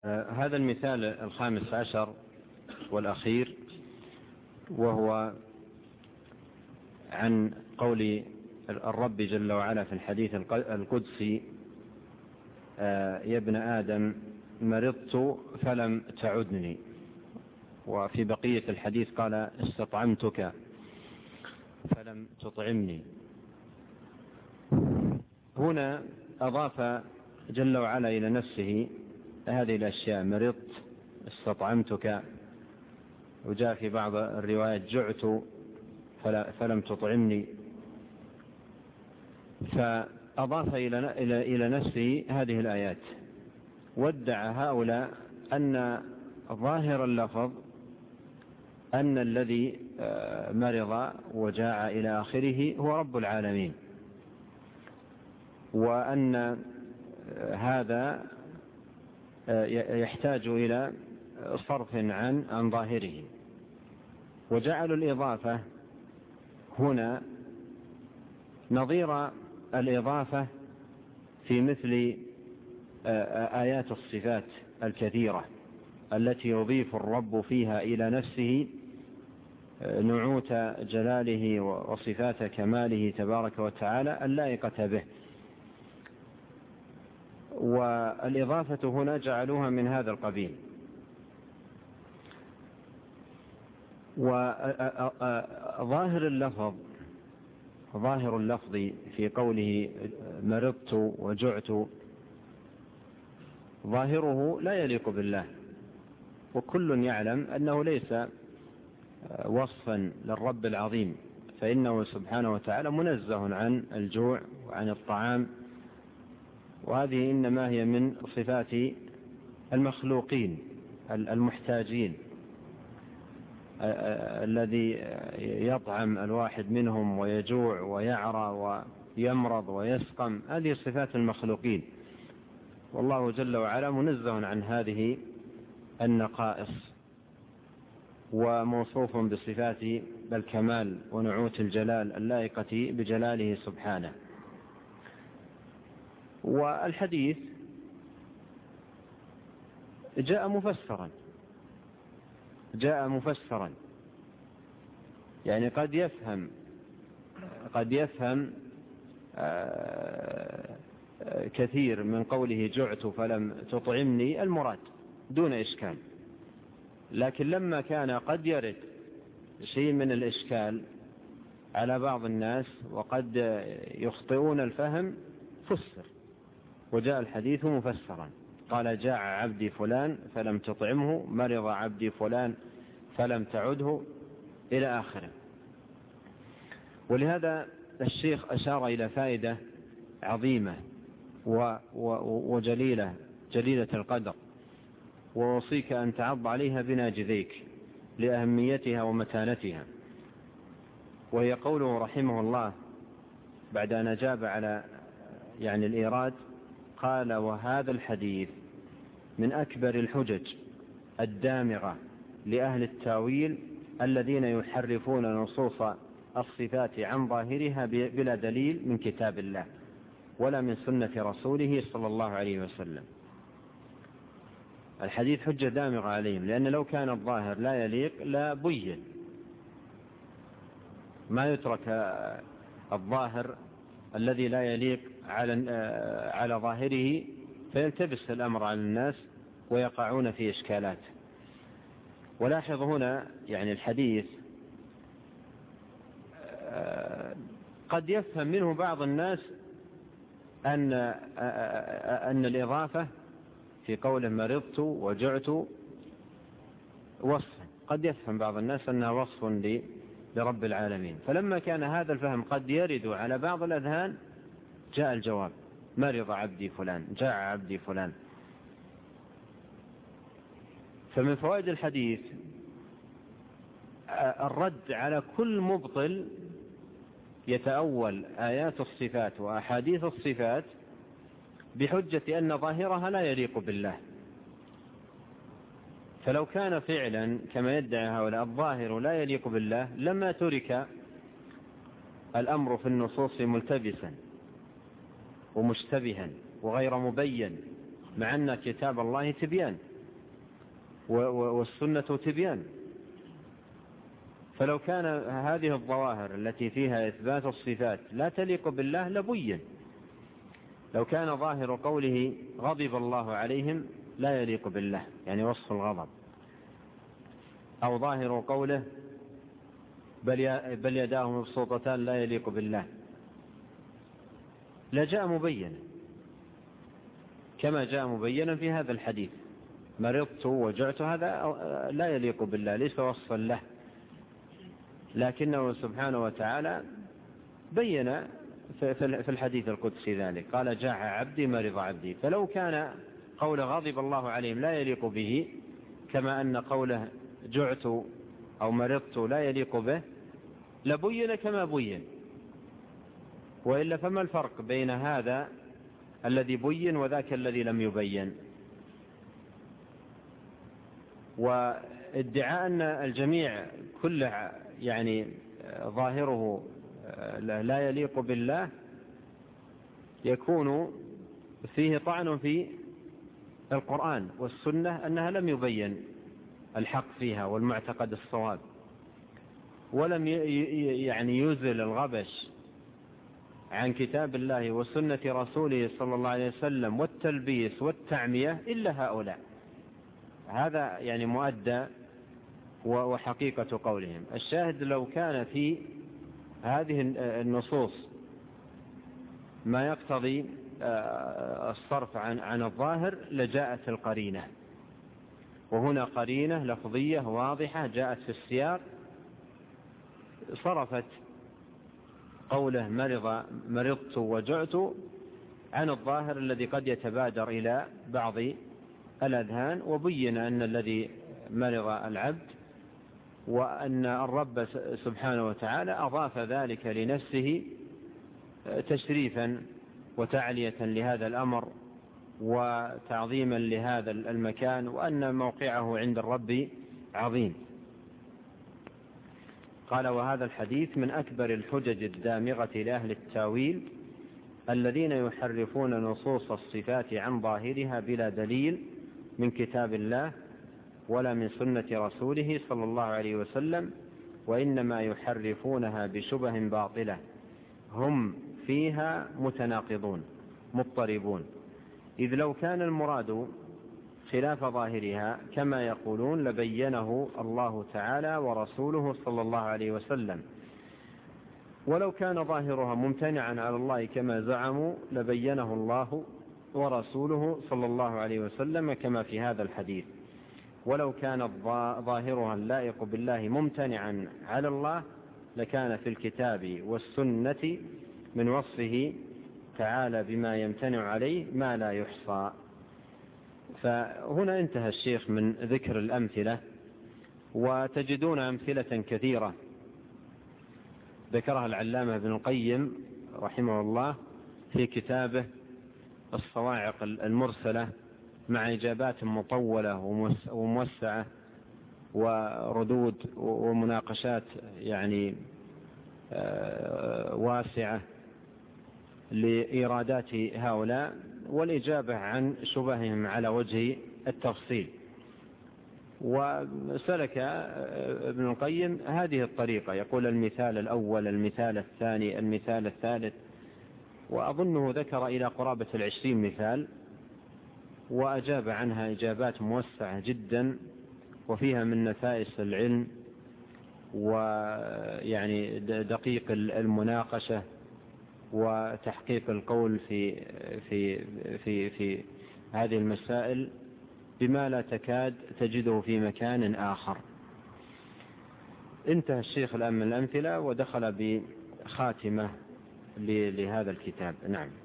هذا المثال الخامس عشر والأخير، وهو عن قول الرب جل وعلا في الحديث القدسي: يا ابن آدم مرضت فلم تعدني. وفي بقية الحديث قال: استطعمتك فلم تطعمني. هنا أضاف جل وعلا إلى نفسه هذه الأشياء: مرضت، استطعمتك، وجاء في بعض الروايات: جعت فلم تطعمني. فأضاف إلى نفسه هذه الآيات، وادعى هؤلاء أن ظاهر اللفظ أن الذي مرض وجاع إلى آخره هو رب العالمين، وأن هذا يحتاج إلى صرف عن ظاهره. وجعلوا الإضافة هنا نظير الإضافة في مثل آيات الصفات الكثيرة التي يضيف الرب فيها إلى نفسه نعوت جلاله وصفات كماله تبارك وتعالى اللائقة به. والإضافة هنا جعلوها من هذا القبيل. وظاهر اللفظ في قوله مرضت وجعت ظاهره لا يليق بالله، وكل يعلم أنه ليس وصفا للرب العظيم، فإنه سبحانه وتعالى منزه عن الجوع وعن الطعام، وهذه إنما هي من صفات المخلوقين المحتاجين، الذي يطعم الواحد منهم ويجوع ويعرى ويمرض ويسقم، هذه صفات المخلوقين. والله جل وعلا منزه عن هذه النقائص، وموصوف بصفات الكمال ونعوت الجلال اللائقة بجلاله سبحانه. والحديث جاء مفسرا، يعني قد يفهم كثير من قوله جعت فلم تطعمني المراد دون إشكال، لكن لما كان قد يرد شيء من الإشكال على بعض الناس وقد يخطئون الفهم فسر، وجاء الحديث مفسرا. قال: جاع عبدي فلان فلم تطعمه، مرض عبدي فلان فلم تعده، إلى آخره. ولهذا الشيخ أشار إلى فائدة عظيمة وجليلة القدر، ووصيك أن تعض عليها بناجذيك لأهميتها ومتانتها، وهي قوله رحمه الله بعد أن أجاب على الإيراد، قال: وهذا الحديث من أكبر الحجج الدامغة لأهل التاويل الذين يحرفون نصوص الصفات عن ظاهرها بلا دليل من كتاب الله ولا من سنة رسوله صلى الله عليه وسلم. الحديث حجة دامغة عليهم، لأن لو كان الظاهر لا يليق لا بين، ما يترك الظاهر الذي لا يليق على ظاهره فيلتبس الأمر على الناس ويقعون في إشكالات. ولاحظ هنا الحديث قد يفهم منه بعض الناس أن الإضافة في قوله مرضت وجعت وصف، قد يفهم بعض الناس أنها وصف لرب العالمين، فلما كان هذا الفهم قد يرد على بعض الأذهان جاء الجواب: مرض عبدي فلان، جاع عبدي فلان. فمن فوائد الحديث الرد على كل مبطل يتأول آيات الصفات وأحاديث الصفات بحجة أن ظاهرها لا يليق بالله. فلو كان فعلا كما يدعي هؤلاء الظاهر لا يليق بالله لما ترك الأمر في النصوص ملتبسا ومشتبها وغير مبين، مع أن كتاب الله تبيان، والسنة تبيان. فلو كان هذه الظواهر التي فيها إثبات الصفات لا تليق بالله لبين. لو كان ظاهر قوله غضب الله عليهم لا يليق بالله، يعني وصف الغضب، أو ظاهر قوله بل يداه مبسوطتان لا يليق بالله، لجاء مبين كما جاء مبينا في هذا الحديث: مرضت وجعت، هذا لا يليق بالله، ليس وصفا له، لكنه سبحانه وتعالى بين في الحديث القدسي ذلك، قال جاع عبدي مرض عبدي. فلو كان قول غضب الله عليهم لا يليق به، كما أن قوله جعت أو مرضت لا يليق به، لبين كما بين. وإلا فما الفرق بين هذا الذي بين وذاك الذي لم يبين؟ وادعاء أن الجميع كله يعني ظاهره لا يليق بالله يكون فيه طعن في القرآن والسنة، أنها لم يبين الحق فيها والمعتقد الصواب، ولم يعني يزل الغبش عن كتاب الله وسنة رسوله صلى الله عليه وسلم والتلبيس والتعمية إلا هؤلاء. هذا يعني مؤدى وحقيقة قولهم. الشاهد لو كان في هذه النصوص ما يقتضي الصرف عن الظاهر لجاءت القرينة، وهنا قرينة لفظية واضحة جاءت في السياق صرفت قوله مرضت وجعت عن الظاهر الذي قد يتبادر إلى بعض الأذهان، وبين أن الذي مرض العبد، وأن الرب سبحانه وتعالى أضاف ذلك لنفسه تشريفا وتعلية لهذا الأمر وتعظيما لهذا المكان، وأن موقعه عند الرب عظيم. قال: وهذا الحديث من أكبر الحجج الدامغة لأهل التاويل الذين يحرفون نصوص الصفات عن ظاهرها بلا دليل من كتاب الله ولا من سنة رسوله صلى الله عليه وسلم، وإنما يحرفونها بشبه باطلة هم فيها متناقضون مضطربون، إذ لو كان المراد خلاف ظاهرها كما يقولون لبينه الله تعالى ورسوله صلى الله عليه وسلم، ولو كان ظاهرها ممتنعا على الله كما زعموا لبينه الله ورسوله صلى الله عليه وسلم كما في هذا الحديث، ولو كان ظاهرها اللائق بالله ممتنعا على الله لكان في الكتاب والسنة من وصفه تعالى بما يمتنع عليه ما لا يحصى. فهنا انتهى الشيخ من ذكر الأمثلة، وتجدون أمثلة كثيرة ذكرها العلامة ابن القيم رحمه الله في كتابه الصواعق المرسلة، مع إجابات مطولة وموسعة وردود ومناقشات يعني واسعة لإيرادات هؤلاء والإجابة عن شبههم على وجه التفصيل. وسلك ابن القيم هذه الطريقة، يقول المثال الأول، المثال الثاني، المثال الثالث، وأظنه ذكر إلى قرابة 20 مثال، وأجاب عنها إجابات موسعة جدا وفيها من نفائس العلم ويعني دقيق المناقشة وتحقيق القول في هذه المسائل بما لا تكاد تجده في مكان آخر. انتهى الشيخ الآن من الأمثلة ودخل بخاتمة لهذا الكتاب. نعم.